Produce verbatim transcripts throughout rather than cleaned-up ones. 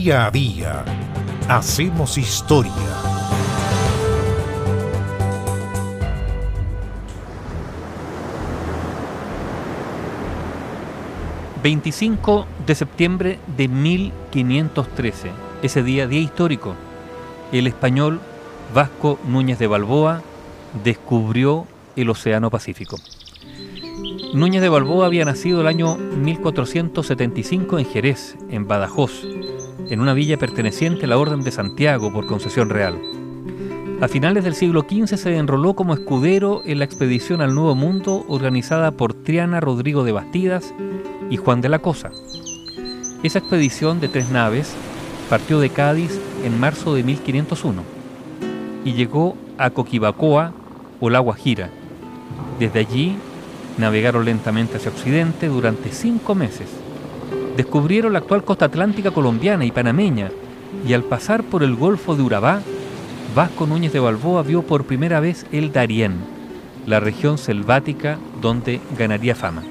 Día a día hacemos historia. veinticinco de septiembre de mil quinientos trece, ese día, día histórico, el español Vasco Núñez de Balboa descubrió el Océano Pacífico. Núñez de Balboa había nacido el año mil cuatrocientos setenta y cinco en Jerez, en Badajoz, en una villa perteneciente a la Orden de Santiago por concesión real. A finales del siglo quince se enroló como escudero en la expedición al Nuevo Mundo organizada por Triana Rodrigo de Bastidas y Juan de la Cosa. Esa expedición de tres naves partió de Cádiz en marzo de mil quinientos uno y llegó a Coquibacoa o La Guajira. Desde allí navegaron lentamente hacia occidente durante cinco meses. Descubrieron la actual costa atlántica colombiana y panameña, y al pasar por el Golfo de Urabá, Vasco Núñez de Balboa vio por primera vez el Darién, la región selvática donde ganaría fama.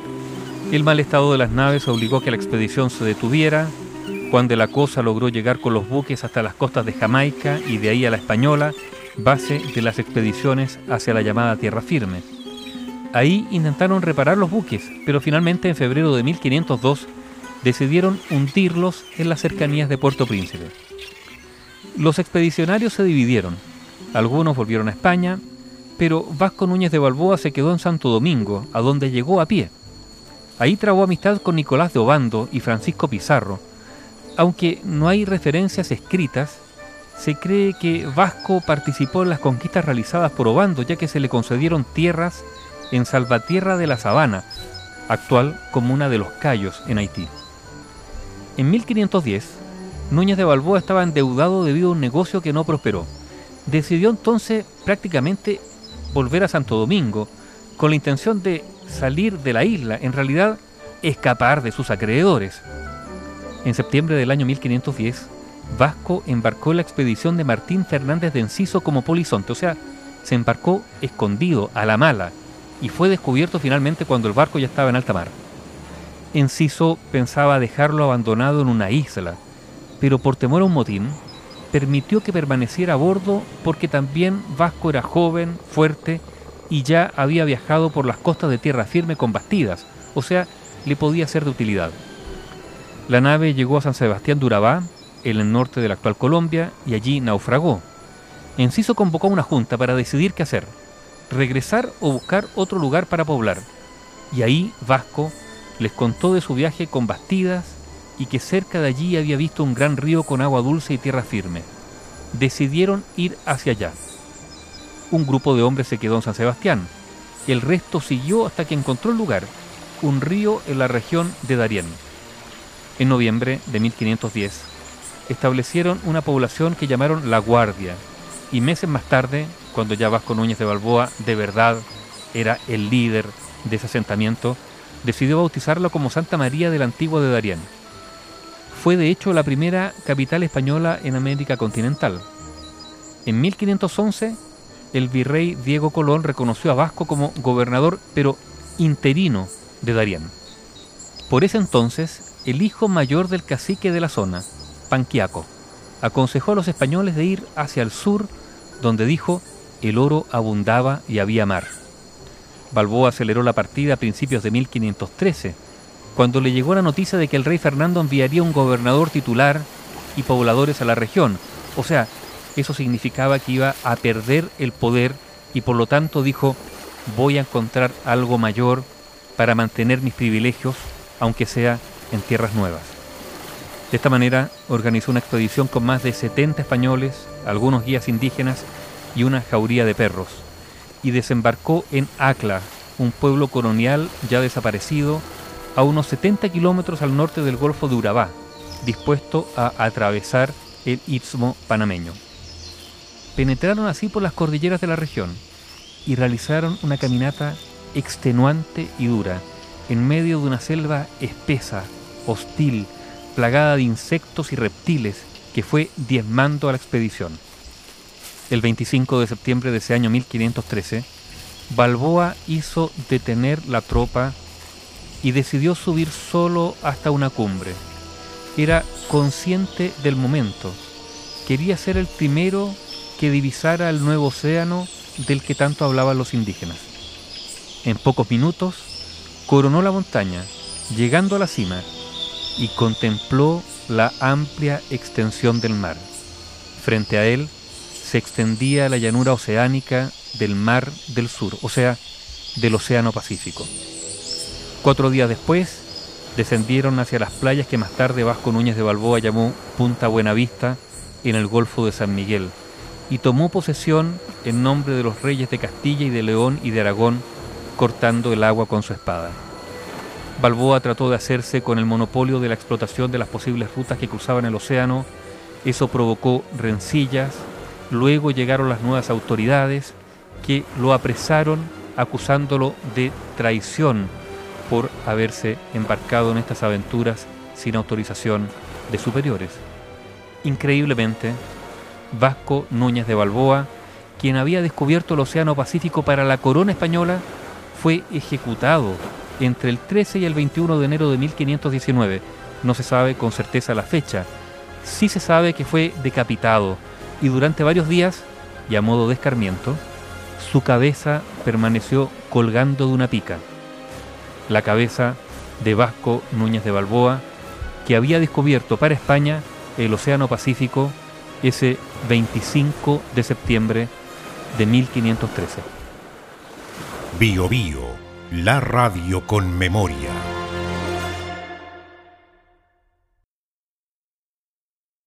El mal estado de las naves obligó a que la expedición se detuviera. Juan de la Cosa logró llegar con los buques hasta las costas de Jamaica y de ahí a la Española, base de las expediciones hacia la llamada Tierra Firme. Ahí intentaron reparar los buques, pero finalmente en febrero de mil quinientos dos decidieron hundirlos en las cercanías de Puerto Príncipe. Los expedicionarios se dividieron. Algunos volvieron a España, pero Vasco Núñez de Balboa se quedó en Santo Domingo, a donde llegó a pie. Ahí trabó amistad con Nicolás de Obando y Francisco Pizarro. Aunque no hay referencias escritas, se cree que Vasco participó en las conquistas realizadas por Obando, ya que se le concedieron tierras en Salvatierra de la Sabana, actual comuna de Los Cayos, en Haití. En mil quinientos diez, Núñez de Balboa estaba endeudado debido a un negocio que no prosperó. Decidió entonces prácticamente volver a Santo Domingo, con la intención de salir de la isla, en realidad escapar de sus acreedores. En septiembre del año mil quinientos diez, Vasco embarcó en la expedición de Martín Fernández de Enciso como polizonte, o sea, se embarcó escondido, a la mala, y fue descubierto finalmente cuando el barco ya estaba en alta mar. Enciso pensaba dejarlo abandonado en una isla, pero por temor a un motín, permitió que permaneciera a bordo porque también Vasco era joven, fuerte, y ya había viajado por las costas de Tierra Firme con Bastidas, o sea, le podía ser de utilidad. La nave llegó a San Sebastián de Urabá, en el norte de la actual Colombia, y allí naufragó. Enciso convocó a una junta para decidir qué hacer, regresar o buscar otro lugar para poblar. Y ahí Vasco les contó de su viaje con Bastidas y que cerca de allí había visto un gran río con agua dulce y tierra firme. Decidieron ir hacia allá. Un grupo de hombres se quedó en San Sebastián. El resto siguió hasta que encontró el lugar, un río en la región de Darién. En noviembre de mil quinientos diez, establecieron una población que llamaron La Guardia, y meses más tarde, cuando ya Vasco Núñez de Balboa de verdad era el líder de ese asentamiento, decidió bautizarlo como Santa María del Antiguo de Darién. Fue de hecho la primera capital española en América continental. En mil quinientos once, el virrey Diego Colón reconoció a Vasco como gobernador, pero interino, de Darién. Por ese entonces, el hijo mayor del cacique de la zona, Panquiaco, aconsejó a los españoles de ir hacia el sur, donde dijo el oro abundaba y había mar. Balboa aceleró la partida a principios de mil quinientos trece, cuando le llegó la noticia de que el rey Fernando enviaría un gobernador titular y pobladores a la región. O sea, eso significaba que iba a perder el poder y por lo tanto dijo, voy a encontrar algo mayor para mantener mis privilegios, aunque sea en tierras nuevas. De esta manera organizó una expedición con más de setenta españoles, algunos guías indígenas y una jauría de perros, y desembarcó en Acla, un pueblo colonial ya desaparecido, a unos setenta kilómetros al norte del Golfo de Urabá, dispuesto a atravesar el Istmo panameño. Penetraron así por las cordilleras de la región y realizaron una caminata extenuante y dura, en medio de una selva espesa, hostil, plagada de insectos y reptiles que fue diezmando a la expedición. El veinticinco de septiembre de ese año mil quinientos trece, Balboa hizo detener la tropa y decidió subir solo hasta una cumbre. era consciente del momento. Quería ser el primero que divisara el nuevo océano del que tanto hablaban los indígenas. En pocos minutos coronó la montaña, llegando a la cima, y contempló la amplia extensión del mar. Frente a él se extendía la llanura oceánica del Mar del Sur, o sea, del Océano Pacífico. Cuatro días después, descendieron hacia las playas que más tarde Vasco Núñez de Balboa llamó Punta Buenavista, en el Golfo de San Miguel, y tomó posesión en nombre de los reyes de Castilla y de León y de Aragón, cortando el agua con su espada. Balboa trató de hacerse con el monopolio de la explotación de las posibles rutas que cruzaban el océano. Eso provocó rencillas. Luego llegaron las nuevas autoridades que lo apresaron acusándolo de traición por haberse embarcado en estas aventuras sin autorización de superiores. Increíblemente, Vasco Núñez de Balboa, quien había descubierto el Océano Pacífico para la corona española, fue ejecutado entre el trece y el veintiuno de enero de mil quinientos diecinueve. No se sabe con certeza la fecha. Sí se sabe que fue decapitado, y durante varios días, y a modo de escarmiento, su cabeza permaneció colgando de una pica. La cabeza de Vasco Núñez de Balboa, que había descubierto para España el Océano Pacífico ese veinticinco de septiembre de mil quinientos trece. Bio Bio, la radio con memoria.